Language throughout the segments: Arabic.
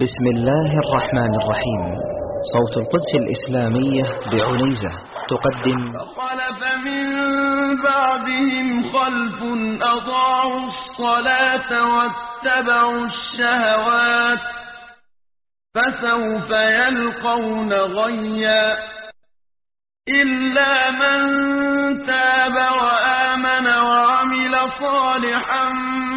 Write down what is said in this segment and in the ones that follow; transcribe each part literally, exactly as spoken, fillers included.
بسم الله الرحمن الرحيم. صوت القدس الإسلامية بعنيزة تقدم فخلف من بعدهم خلف أضاعوا الصلاة واتبعوا الشهوات فسوف يلقون غيا إلا من تاب وآمن وعمل صالحا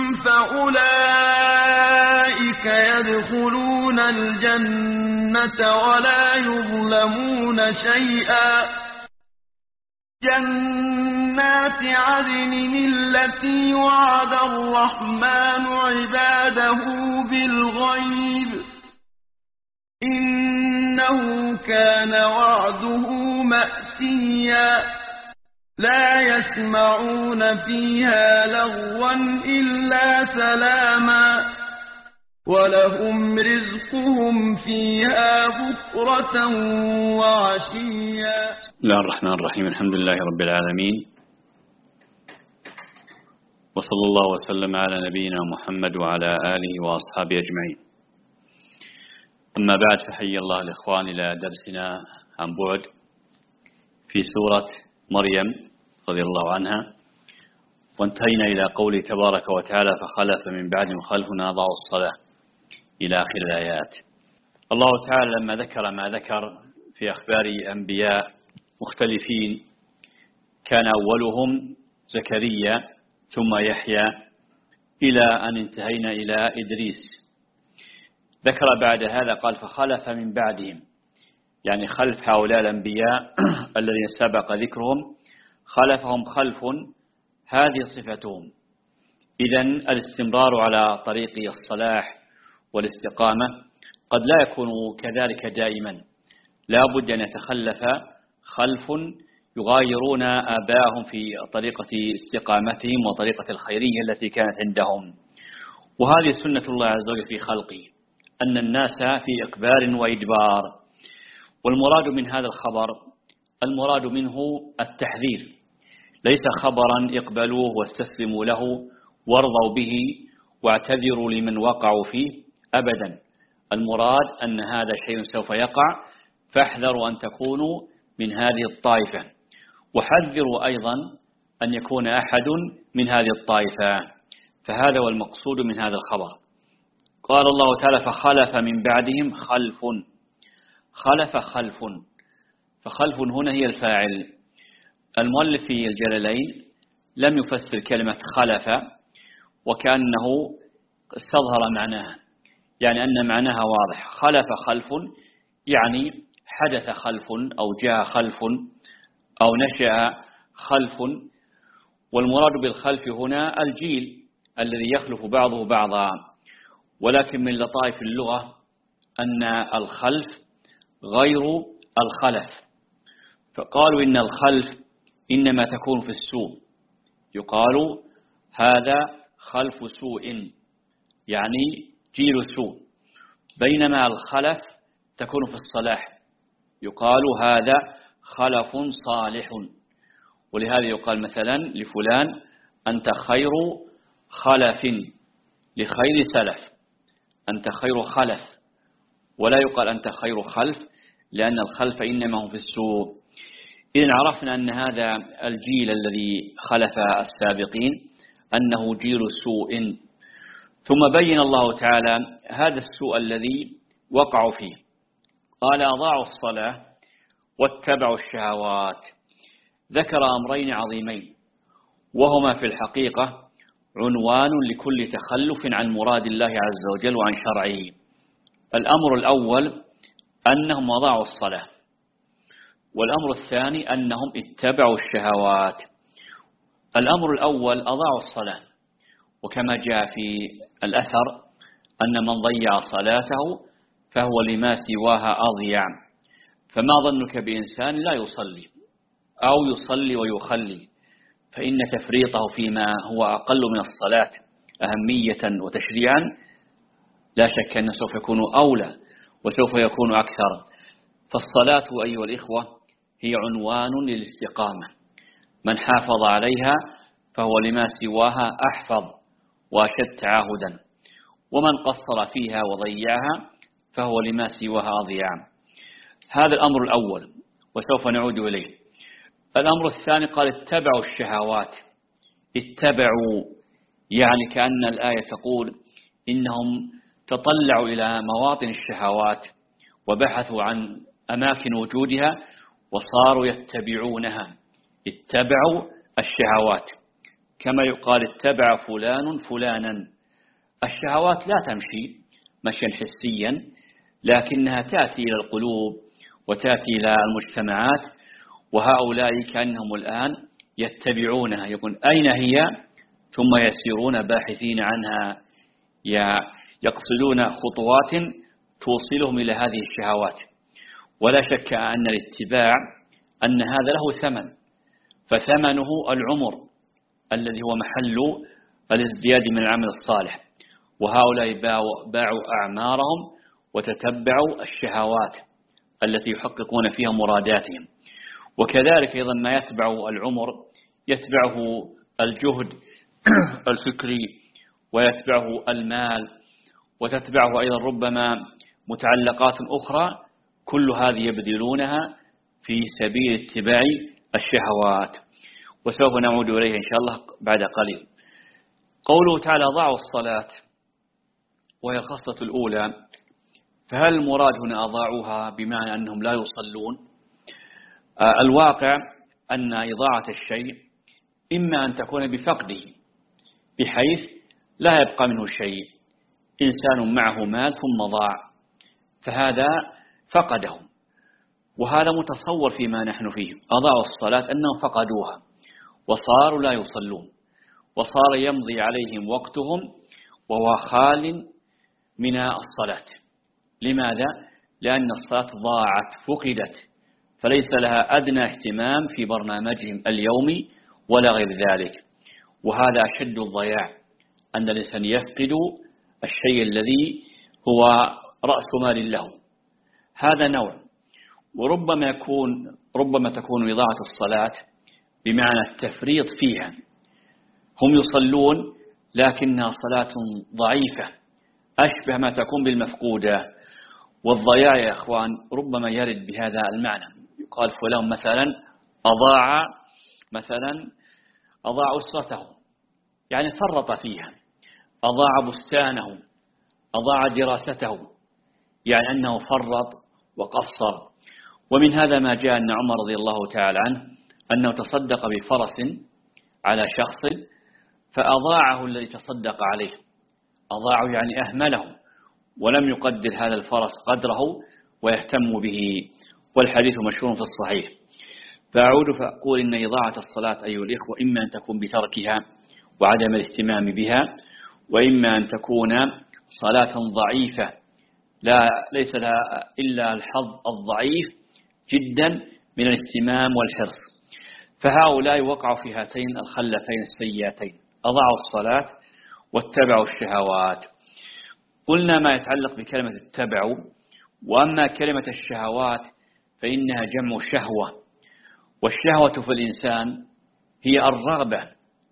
فأولئك يدخلون الجنة ولا يظلمون شيئا. جنات عدن التي وعد الرحمن عباده بالغيب إنه كان وعده مأتيا. لا يسمعون فيها لغوا إلا سلاما ولهم رزقهم فيها بكرة وعشيا. بسم الله الرحمن الرحيم. الحمد لله رب العالمين، وصلى الله وسلم على نبينا محمد وعلى آله وأصحابه أجمعين. أما بعد، فحي الله الإخوان إلى درسنا عن بعد في سورة مريم رضي الله عنها، وانتهينا إلى قوله تبارك وتعالى: فخلف من بعدهم خلف أضاعوا الصلاة إلى آخر الآيات. الله تعالى لما ذكر ما ذكر في أخبار أنبياء مختلفين، كان أولهم زكريا ثم يحيى إلى أن انتهينا إلى إدريس. ذكر بعد هذا قال: فخلف من بعدهم، يعني خلف هؤلاء الأنبياء الذين سبق ذكرهم خلفهم خلف، هذه صفتهم. إذن الاستمرار على طريق الصلاح والاستقامة قد لا يكون كذلك دائما، لا بد أن يتخلف خلف يغايرون آباءهم في طريقة استقامتهم وطريقة الخيرية التي كانت عندهم. وهذه سنة الله عز وجل في خلقه، أن الناس في إقبال وإدبار. والمراد من هذا الخبر، المراد منه التحذير، ليس خبرا اقبلوه واستسلموا له وارضوا به واعتذروا لمن وقعوا فيه، أبدا. المراد أن هذا شيء سوف يقع، فاحذروا أن تكونوا من هذه الطائفة، وحذروا أيضا أن يكون أحد من هذه الطائفة. فهذا هو المقصود من هذا الخبر. قال الله تعالى: فخلف من بعدهم خلف. خلف خلف، فخلف هنا هي الفاعل. المؤلف في الجلالين لم يفسر كلمة خلف، وكأنه استظهر معناها، يعني أن معناها واضح. خلف خلف يعني حدث خلف أو جاء خلف أو نشأ خلف. والمراد بالخلف هنا الجيل الذي يخلف بعضه بعضا. ولكن من لطائف اللغة أن الخلف غير الخلف، فقالوا إن الخلف إنما تكون في السوء، يقال هذا خلف سوء، يعني جيل سوء. بينما الخلف تكون في الصلاح، يقال هذا خلف صالح. ولهذا يقال مثلا لفلان: أنت خير خلف، لخير سلف، أنت خير خلف. ولا يقال أنت خير خلف، لأن الخلف إنما هم في السوء. إذن عرفنا أن هذا الجيل الذي خلف السابقين أنه جيل سوء. ثم بين الله تعالى هذا السوء الذي وقعوا فيه، قال: أضاعوا الصلاة واتبعوا الشهوات. ذكر أمرين عظيمين، وهما في الحقيقة عنوان لكل تخلف عن مراد الله عز وجل وعن شرعه. الأمر الأول أنهم أضاعوا الصلاة، والأمر الثاني أنهم اتبعوا الشهوات. الأمر الأول أضاعوا الصلاة، وكما جاء في الأثر أن من ضيع صلاته فهو لما سواها أضيع. فما ظنك بإنسان لا يصلي أو يصلي ويخلي، فإن تفريطه فيما هو أقل من الصلاة أهمية وتشريعا لا شك أنه سوف يكون أولى وسوف يكون أكثر. فالصلاة أيها الإخوة هي عنوان للاستقامة، من حافظ عليها فهو لما سواها أحفظ وأشد تعاهدا، ومن قصر فيها وضيعها فهو لما سواها أضيع. هذا الأمر الأول وسوف نعود إليه. الأمر الثاني قال اتبعوا الشهوات. اتبعوا يعني كأن الآية تقول إنهم تطلعوا إلى مواطن الشهوات وبحثوا عن أماكن وجودها وصاروا يتبعونها. اتبعوا الشهوات كما يقال اتبع فلان فلانا. الشهوات لا تمشي مشيا حسيا، لكنها تأتي إلى القلوب وتأتي إلى المجتمعات، وهؤلاء كأنهم الآن يتبعونها، يقول أين هي، ثم يسيرون باحثين عنها، يقصدون خطوات توصلهم إلى هذه الشهوات. ولا شك أن الاتباع أن هذا له ثمن، فثمنه العمر الذي هو محل الازدياد من العمل الصالح، وهؤلاء باعوا, باعوا أعمارهم وتتبعوا الشهوات التي يحققون فيها مراداتهم. وكذلك أيضا ما يتبع العمر يتبعه الجهد الفكري ويتبعه المال وتتبعه أيضا ربما متعلقات أخرى، كل هذه يبذلونها في سبيل اتباع الشهوات، وسوف نعود إليها إن شاء الله بعد قليل. قوله تعالى ضاعوا الصلاة وهي الخاصة الأولى، فهل المراد هنا أضاعوها بمعنى أنهم لا يصلون؟ آه الواقع أن إضاعة الشيء إما أن تكون بفقده بحيث لا يبقى منه شيء، إنسان معه مال ثم ضاع فهذا فقده، وهذا متصور فيما نحن فيه. أضاعوا الصلاة أنهم فقدوها وصاروا لا يصلون، وصار يمضي عليهم وقتهم وهو خال من الصلاة. لماذا؟ لأن الصلاة ضاعت فقدت، فليس لها أدنى اهتمام في برنامجهم اليومي ولا غير ذلك. وهذا أشد الضياع، أن الإنسان يفقد الشيء الذي هو رأس مال له. هذا نوع. وربما يكون ربما تكون إضاعة الصلاة بمعنى التفريط فيها، هم يصلون لكنها صلاة ضعيفة أشبه ما تكون بالمفقودة. والضياع يا أخوان ربما يرد بهذا المعنى، يقال فلان مثلا أضاع مثلا أضاع أسرته، يعني فرط فيها، أضاع بستانه، أضاع دراسته، يعني أنه فرط وقصر. ومن هذا ما جاء أن عمر رضي الله تعالى عنه أنه تصدق بفرس على شخص فأضاعه الذي تصدق عليه، أضاعه يعني أهمله ولم يقدر هذا الفرس قدره ويهتم به، والحديث مشهور في الصحيح. فأعود فأقول إن إضاعة الصلاة أيها الإخوة إما أن تكون بتركها وعدم الاهتمام بها، وإما أن تكون صلاة ضعيفة لا ليس لها إلا الحظ الضعيف جدا من الاهتمام والحرص. فهؤلاء وقعوا في هاتين الخلتين السيئتين، أضاعوا الصلاة واتبعوا الشهوات. قلنا ما يتعلق بكلمة اتبعوا، وأما كلمة الشهوات فإنها جمع شهوة، والشهوة في الإنسان هي الرغبة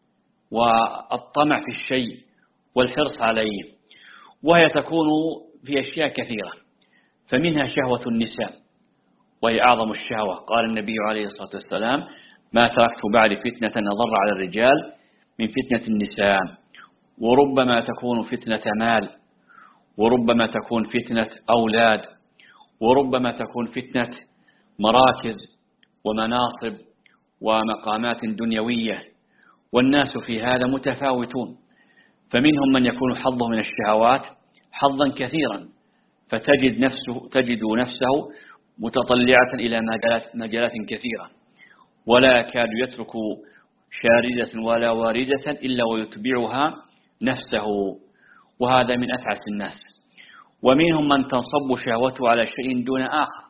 والطمع في الشيء والحرص عليه، وهي تكون في أشياء كثيرة، فمنها شهوة النساء وهي أعظم الشهوة. قال النبي عليه الصلاة والسلام ما تركت بعد فتنة أضر على الرجال من فتنة النساء. وربما تكون فتنة مال، وربما تكون فتنة أولاد، وربما تكون فتنة مراكز ومناصب ومقامات دنيوية، والناس في هذا متفاوتون، فمنهم من يكون حظه من الشهوات حظا كثيرا، فتجد نفسه تجد نفسه متطلعة إلى مجالات, مجالات كثيرة، ولا يكاد يترك شاردة ولا واردة إلا ويتبعها نفسه، وهذا من أتعس الناس. ومنهم من تنصب شهوته على شيء دون آخر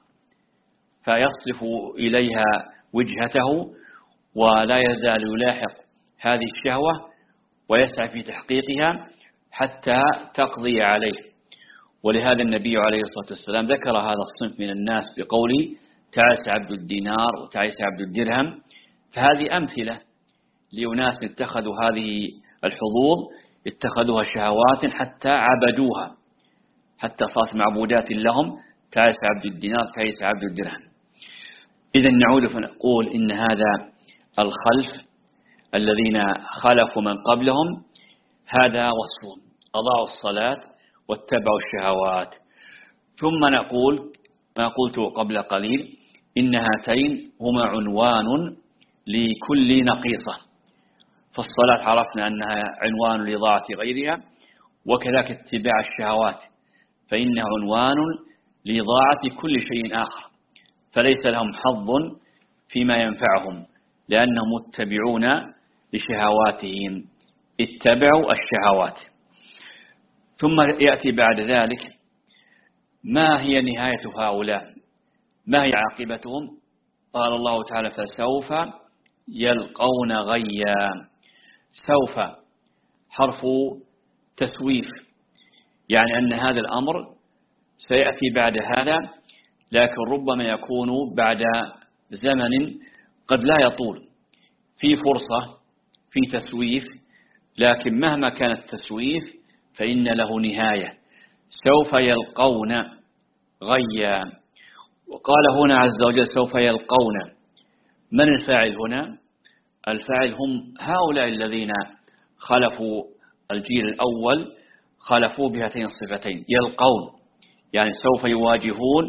فيصرف إليها وجهته ولا يزال يلاحق هذه الشهوة ويسعى في تحقيقها حتى تقضي عليه. ولهذا النبي عليه الصلاة والسلام ذكر هذا الصنف من الناس بقوله تعس عبد الدينار وتعس عبد الدرهم. فهذه أمثلة لأناس اتخذوا هذه الحظوظ اتخذوها شهوات حتى عبدوها، حتى صارت معبودات لهم، تعس عبد الدينار تعس عبد الدرهم. إذا نعود فنقول إن هذا الخلف الذين خلفوا من قبلهم هذا وصفهم، أضاعوا الصلاة واتبعوا الشهوات. ثم نقول ما قلت قبل قليل، إن هاتين هما عنوان لكل نقيصة. فالصلاة عرفنا أنها عنوان لإضاعة غيرها، وكذلك اتباع الشهوات فإنه عنوان لإضاعة كل شيء آخر، فليس لهم حظ فيما ينفعهم لأنهم متبعون لشهواتهم، اتبعوا الشهوات. ثم يأتي بعد ذلك ما هي نهاية هؤلاء، ما هي عاقبتهم؟ قال الله تعالى فسوف يلقون غيا. سوف حرف تسويف، يعني أن هذا الأمر سيأتي بعد هذا، لكن ربما يكون بعد زمن قد لا يطول، في فرصة في تسويف، لكن مهما كان التسويف فإن له نهاية. سوف يلقون غيا. وقال هنا عز وجل سوف يلقون، من الفاعل هنا؟ الفاعل هم هؤلاء الذين خلفوا الجيل الأول، خلفوا بهاتين الصفتين يلقون، يعني سوف يواجهون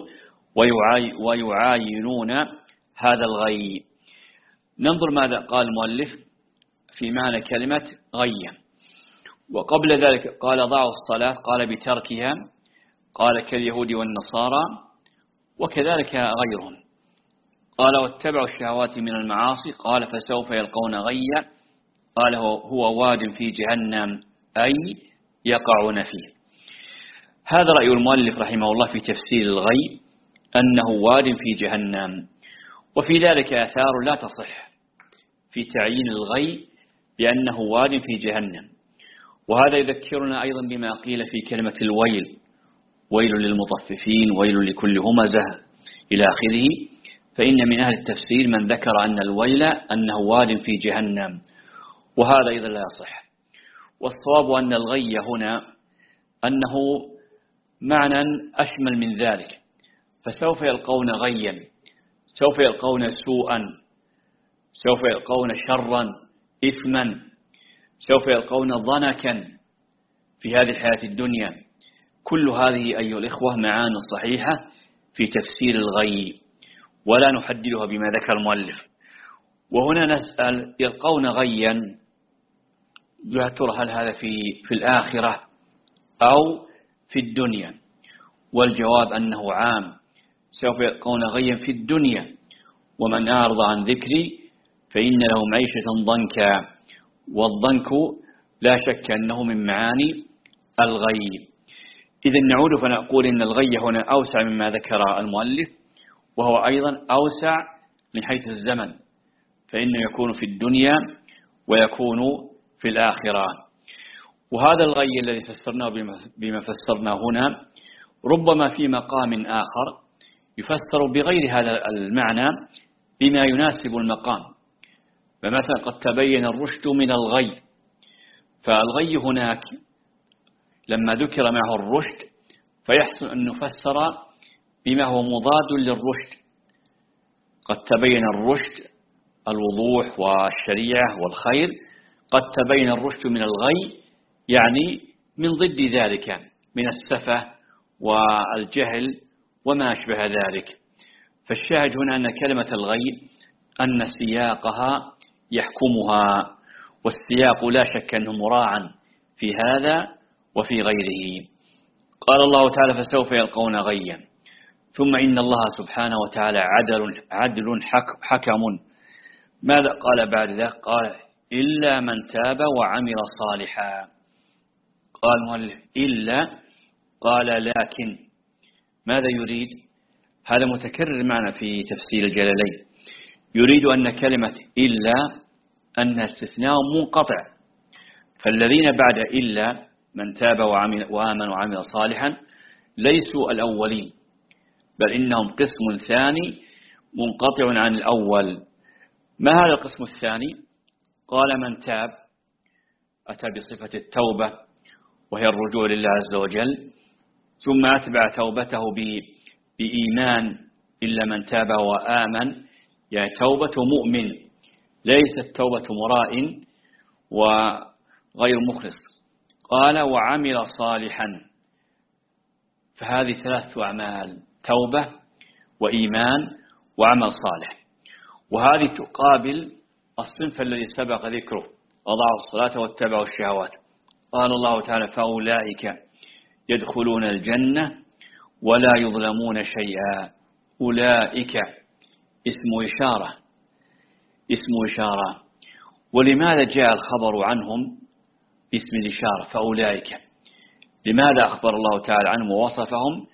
ويعاينون هذا الغي. ننظر ماذا قال المؤلف في معنى كلمة غي. وقبل ذلك قال ضاعوا الصلاة، قال بتركها، قال كاليهود والنصارى وكذلك غيرهم. قال واتبعوا الشهوات من المعاصي، قال فسوف يلقون غيا، قال هو واد في جهنم أي يقعون فيه. هذا رأي المؤلف رحمه الله في تفسير الغي، أنه واد في جهنم. وفي ذلك آثار لا تصح في تعيين الغي بأنه واد في جهنم. وهذا يذكرنا أيضا بما قيل في كلمة الويل، ويل للمطففين ويل لكل همزة إلى آخره. فإن من أهل التفسير من ذكر أن الويل أنه واد في جهنم، وهذا أيضا لا يصح. والصواب أن الغي هنا أنه معنى أشمل من ذلك، فسوف يلقون غيا، سوف يلقون سوءا، سوف يلقون شرا إثما، سوف يلقون ضنكا في هذه الحياة الدنيا. كل هذه أيها الإخوة معاني صحيحة في تفسير الغي، ولا نحددها بما ذكر المؤلف. وهنا نسأل يلقون غيا، يا ترى هل هذا في في الآخرة أو في الدنيا؟ والجواب أنه عام، سوف يلقون غيا في الدنيا، ومن أعرض عن ذكري فإن له معيشة ضنكا. والضنك لا شك أنه من معاني الغي. إذا نعود فنقول إن الغي هنا أوسع مما ذكر المؤلف، وهو أيضا أوسع من حيث الزمن، فإنه يكون في الدنيا ويكون في الآخرة. وهذا الغي الذي فسرناه بما فسرنا هنا ربما في مقام آخر يفسر بغير هذا المعنى بما يناسب المقام. فمثلا قد تبين الرشد من الغي، فالغي هناك لما ذكر معه الرشد فيحسن أن نفسر بما هو مضاد للرشد. قد تبين الرشد الوضوح والشريعة والخير، قد تبين الرشد من الغي يعني من ضد ذلك من السفة والجهل وما أشبه ذلك. فالشاهد هنا أن كلمة الغي أن سياقها يحكمها، والسياق لا شك أنه مراعا في هذا وفي غيره. قال الله تعالى فسوف يلقون غيا، ثم إن الله سبحانه وتعالى عدل, عدل حك حكم. ماذا قال بعد ذلك؟ قال إلا من تاب وعمل صالحا. قال المؤلف إلا، قال لكن. ماذا يريد؟ هذا متكرر معنا في تفسير الجلالين. يريد أن كلمة إلا أن استثناء منقطع، فالذين بعد إلا من تاب وعمل وآمن وعمل صالحا ليسوا الأولين، بل إنهم قسم ثاني منقطع عن الأول. ما هذا القسم الثاني؟ قال من تاب، أتى بصفة التوبة وهي الرجوع لله عز وجل، ثم أتبع توبته بإيمان إلا من تاب وآمن، يعني توبة مؤمن ليست توبة مراء وغير مخلص. قال وعمل صالحا، فهذه ثلاثة أعمال: توبة وإيمان وعمل صالح، وهذه تقابل الصنف الذي سبق ذكره: وضعوا الصلاة واتبعوا الشهوات. قال الله تعالى: فأولئك يدخلون الجنة ولا يظلمون شيئا. أولئك اسم إشارة، اسم إشارة. ولماذا جاء الخبر عنهم باسم الإشارة فأولئك؟ لماذا أخبر الله تعالى عنهم ووصفهم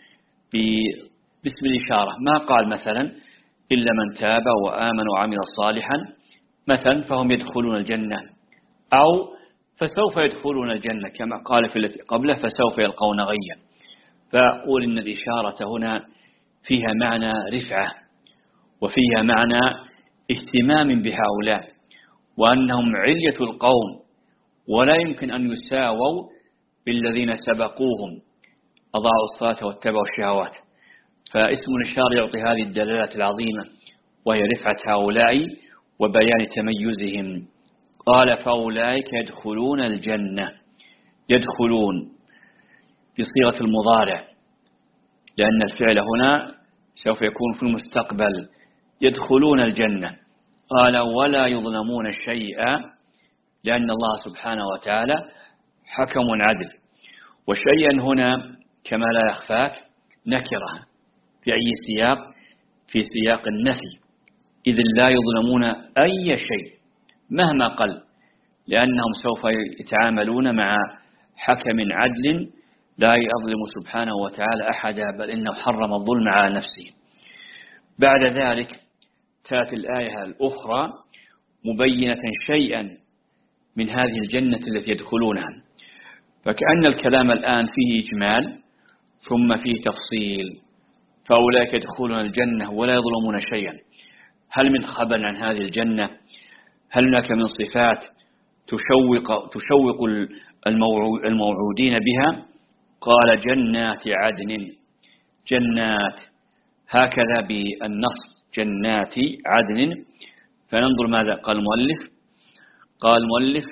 باسم الإشارة؟ ما قال مثلا إلا من تاب وآمن وعمل صالحا مثلا فهم يدخلون الجنة، أو فسوف يدخلون الجنة كما قال في التي قبله فسوف يلقون غيا. فأقول إن الإشارة هنا فيها معنى رفعة، وفيها معنى اهتمام بهؤلاء، وأنهم علية القوم ولا يمكن أن يساووا بالذين سبقوهم أضاعوا الصلاة واتبعوا الشهوات. فاسم الإشارة يعطي هذه الدلالات العظيمة، وهي رفعة هؤلاء وبيان تميزهم. قال فأولئك يدخلون الجنة، يدخلون بصيغة المضارع لأن الفعل هنا سوف يكون في المستقبل، يدخلون الجنة. قال ولا يظلمون شيئا، لأن الله سبحانه وتعالى حكم عدل. وشيئا هنا كما لا يخفاك نكرة في أي سياق، في سياق النفي، إذ لا يظلمون أي شيء مهما قل، لأنهم سوف يتعاملون مع حكم عدل لا يظلم سبحانه وتعالى أحدا، بل إنه حرم الظلم على نفسه. بعد ذلك تأتي الآية الأخرى مبينة شيئا من هذه الجنة التي يدخلونها، فكأن الكلام الآن فيه إجمال ثم فيه تفصيل. فأولئك يدخلون الجنة ولا يظلمون شيئا، هل من خبر عن هذه الجنة؟ هل هناك من صفات تشوق, تشوق الموعودين بها؟ قال جنات عدن، جنات هكذا بالنص جنات عدن. فننظر ماذا قال المؤلف. قال المؤلف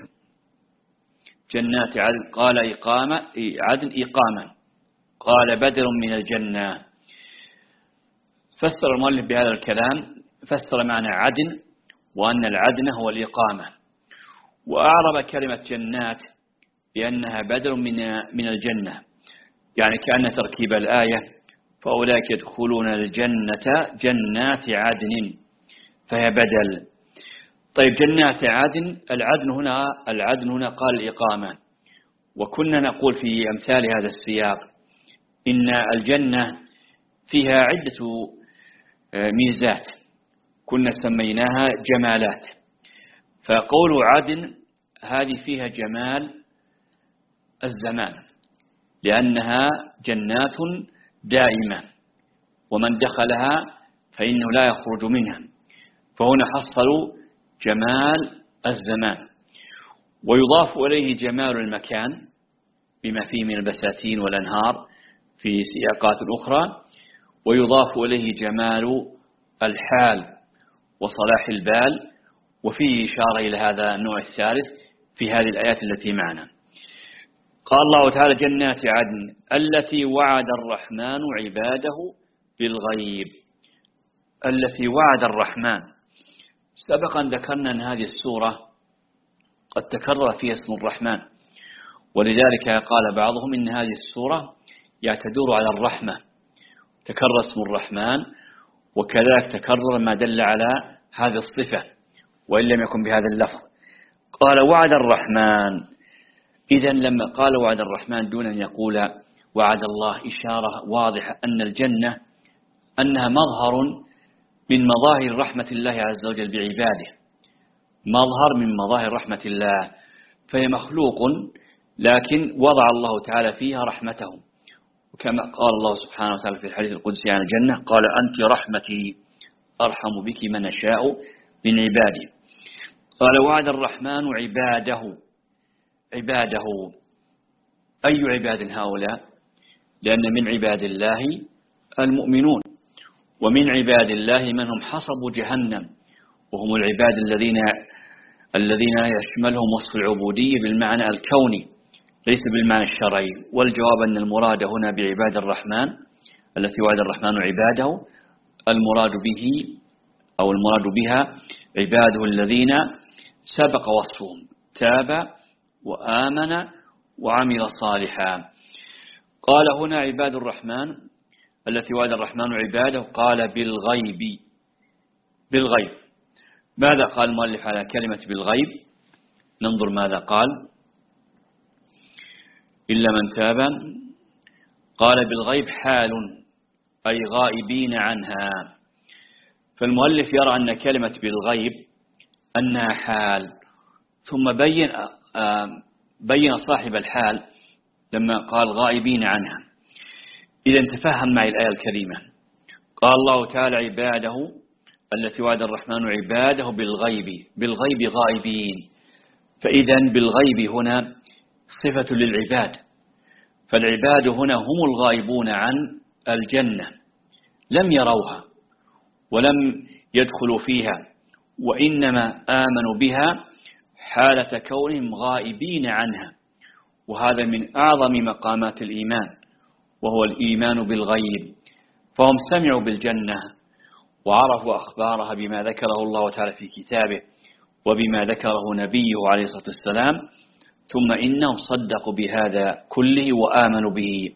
جنات عدن، قال إقامة عدن إقامة، قال بدر من الجنة. فسر المؤلف بهذا الكلام، فسر معنى عدن وأن العدن هو الإقامة، وأعرب كلمة جنات بأنها بدر من من الجنة، يعني كأن تركيب الآية فأولئك يدخلون الجنة جنات عدن فهي بدل. طيب جنات عدن، العدن هنا العدن هنا قال الإقامة. وكنا نقول في أمثال هذا السياق إن الجنة فيها عدة ميزات كنا سميناها جمالات، فقول عدن هذه فيها جمال الزمان لأنها جنات دائمة، ومن دخلها فإنه لا يخرج منها، فهنا حصلوا جمال الزمان. ويضاف إليه جمال المكان بما فيه من البساتين والأنهار في سياقات أخرى، ويضاف إليه جمال الحال وصلاح البال، وفيه إشارة إلى هذا النوع الثالث في هذه الآيات التي معنا. قال الله تعالى جنات عدن التي وعد الرحمن عباده بالغيب، التي وعد الرحمن. سبقا ذكرنا أن هذه السورة قد تكرر فيها اسم الرحمن، ولذلك قال بعضهم إن هذه السورة تدور على الرحمة، تكرر اسم الرحمن، وكذلك تكرر ما دل على هذه الصفة وإن لم يكن بهذا اللفظ. قال وعد الرحمن، إذن لما قال وعد الرحمن دون أن يقول وعد الله إشارة واضحة أن الجنة أنها مظهر من مظاهر رحمة الله عز وجل بعباده، مظهر من مظاهر رحمة الله، فهي مخلوق لكن وضع الله تعالى فيها رحمته، وكما قال الله سبحانه وتعالى في الحديث القدسي عن الجنة قال أنت رحمتي أرحم بك من أشاء من عبادي. قال وعد الرحمن عباده، عباده أي عباد هؤلاء؟ لأن من عباد الله المؤمنون، ومن عباد الله من هم حصب جهنم، وهم العباد الذين الذين يشملهم وصف العبودية بالمعنى الكوني ليس بالمعنى الشرعي. والجواب أن المراد هنا بعباد الرحمن التي وعد الرحمن عباده، المراد به أو المراد بها عباده الذين سبق وصفهم، تاب وآمن وعمل صالحا. قال هنا عباد الرحمن التي وعد الرحمن عباده، قال بالغيب. بالغيب ماذا قال المؤلف على كلمة بالغيب؟ ننظر ماذا قال. إلا من تاب، قال بالغيب حال أي غائبين عنها. فالمؤلف يرى أن كلمة بالغيب أنها حال، ثم بين بين صاحب الحال لما قال غائبين عنها. إذا تفهم معي الآية الكريمة. قال الله تعالى عباده التي وعد الرحمن عباده بالغيب، بالغيب غائبين. فإذا بالغيب هنا صفة للعباد، فالعباد هنا هم الغائبون عن الجنة، لم يروها ولم يدخلوا فيها، وإنما آمنوا بها حالة كونهم غائبين عنها. وهذا من أعظم مقامات الإيمان، وهو الإيمان بالغيب. فهم سمعوا بالجنة وعرفوا أخبارها بما ذكره الله تعالى في كتابه وبما ذكره نبيه عليه الصلاة والسلام، ثم إنهم صدقوا بهذا كله وآمنوا به.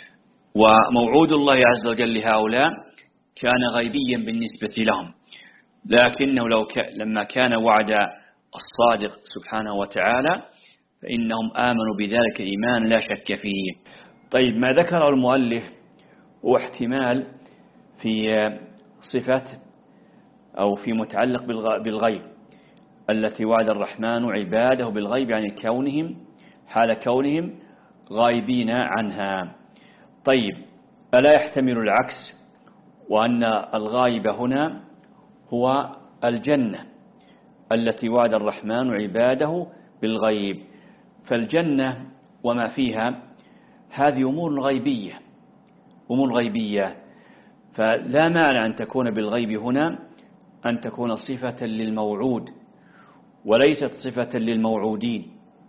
وموعود الله عز وجل لهؤلاء كان غيبيا بالنسبة لهم، لكنه لو ك... لما كان وعد الصادق سبحانه وتعالى فإنهم آمنوا بذلك إيمان لا شك فيه. طيب، ما ذكره المؤلف هو احتمال في صفة أو في متعلق بالغيب التي وعد الرحمن عباده بالغيب، يعني كونهم حال كونهم غائبين عنها. طيب، ألا يحتمل العكس، وأن الغائب هنا هو الجنة التي وعد الرحمن عباده بالغيب؟ فالجنة وما فيها هذه أمور غيبية، أمور غيبية، فلا مانع أن تكون بالغيب هنا أن تكون صفة للموعود وليست صفة للموعودين.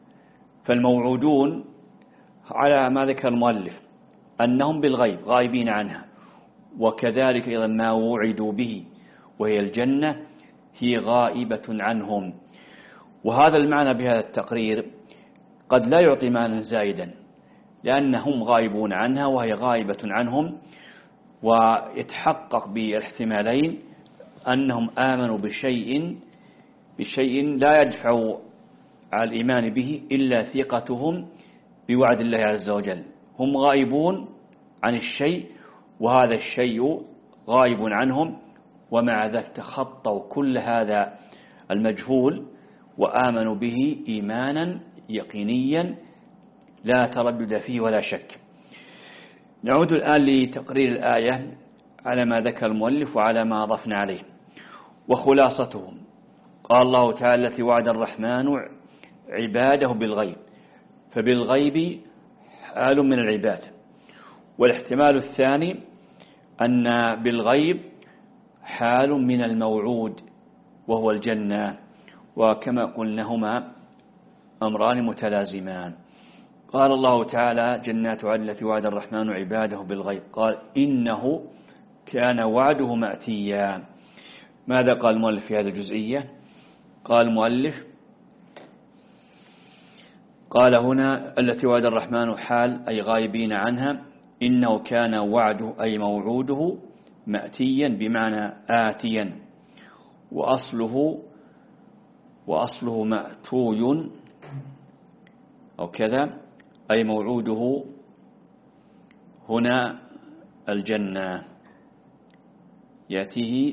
فالموعودون على ما ذكر المؤلف أنهم بالغيب غائبين عنها، وكذلك أيضا ما وعدوا به وهي الجنة هي غائبة عنهم. وهذا المعنى بهذا التقرير قد لا يعطي معنى زائدا، لأنهم غائبون عنها وهي غائبة عنهم، ويتحقق بالاحتمالين أنهم آمنوا بشيء بشيء لا يدفع على الإيمان به إلا ثقتهم بوعد الله عز وجل. هم غائبون عن الشيء وهذا الشيء غائب عنهم، ومع ذلك تخطوا كل هذا المجهول وآمنوا به إيمانا يقينيا لا تردد فيه ولا شك. نعود الآن لتقرير الآية على ما ذكر المؤلف وعلى ما أضفنا عليه. وخلاصتهم قال الله تعالى التي وعد الرحمن عباده بالغيب، فبالغيب حال من العباد. والاحتمال الثاني أن بالغيب حال من الموعود وهو الجنة، وكما قلنا هما أمران متلازمان. قال الله تعالى جنات عدن التي وعد الرحمن عباده بالغيب، قال إنه كان وعده مأتيا. ماذا قال المؤلف في هذه الجزئية؟ قال المؤلف قال هنا التي وعد الرحمن حال أي غائبين عنها، إنه كان وعده أي موعوده مأتيا بمعنى آتيا، وأصله وأصله مأتوي أو كذا، أي موعوده هنا الجنة يأتيه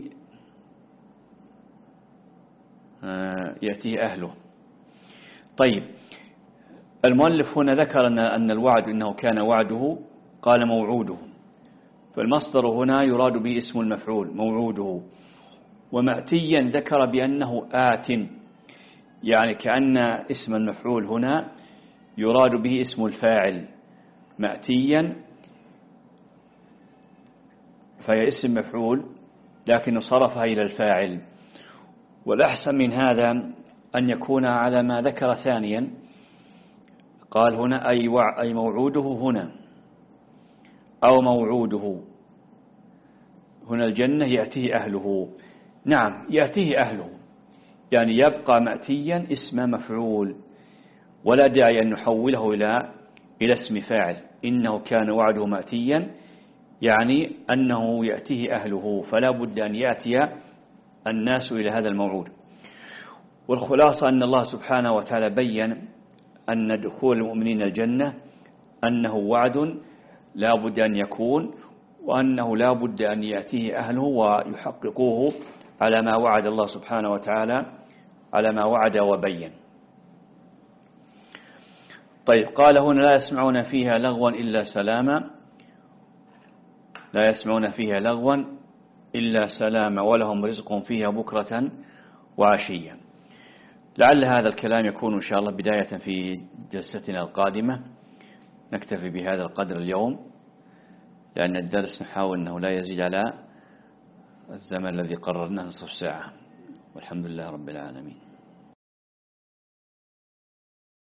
يأتيه أهله. طيب، المؤلف هنا ذكر أن الوعد إنه كان وعده، قال موعوده، فالمصدر هنا يراد به اسم المفعول موعوده. ومأتيا ذكر بأنه آت، يعني كأن اسم المفعول هنا يراد به اسم الفاعل مأتيا، فهي اسم مفعول لكن صرفها إلى الفاعل. والأحسن من هذا أن يكون على ما ذكر ثانيا، قال هنا أي, وع أي موعوده هنا أو موعوده هنا الجنة يأتيه أهله. نعم يأتيه أهله، يعني يبقى مأتيا اسم مفعول، ولا داعي أن نحوله إلى إلى اسم فاعل. إنه كان وعده مأتيا يعني أنه يأتيه أهله، فلا بد أن يأتي الناس إلى هذا الموعود. والخلاصة أن الله سبحانه وتعالى بيّن أن دخول المؤمنين الجنة أنه وعد لا بد أن يكون، وأنه لا بد أن يأتيه أهله ويحققوه على ما وعد الله سبحانه وتعالى، على ما وعد وبين. طيب قال هنا لا يسمعون فيها لغوا إلا سلاما، لا يسمعون فيها لغوا إلا سلاما ولهم رزق فيها بكرة وعشيا. لعل هذا الكلام يكون إن شاء الله بداية في جلستنا القادمة. نكتفي بهذا القدر اليوم، لأن الدرس نحاول أنه لا يزيد على الزمن الذي قررناه نصف ساعة، والحمد لله رب العالمين.